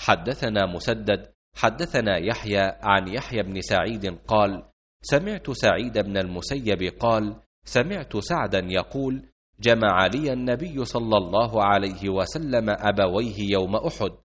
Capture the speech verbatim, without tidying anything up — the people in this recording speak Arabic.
حدثنا مسدد حدثنا يحيى عن يحيى بن سعيد قال: سمعت سعيد بن المسيب قال: سمعت سعدا يقول: جمع لي النبي صلى الله عليه وسلم أبويه يوم أحد،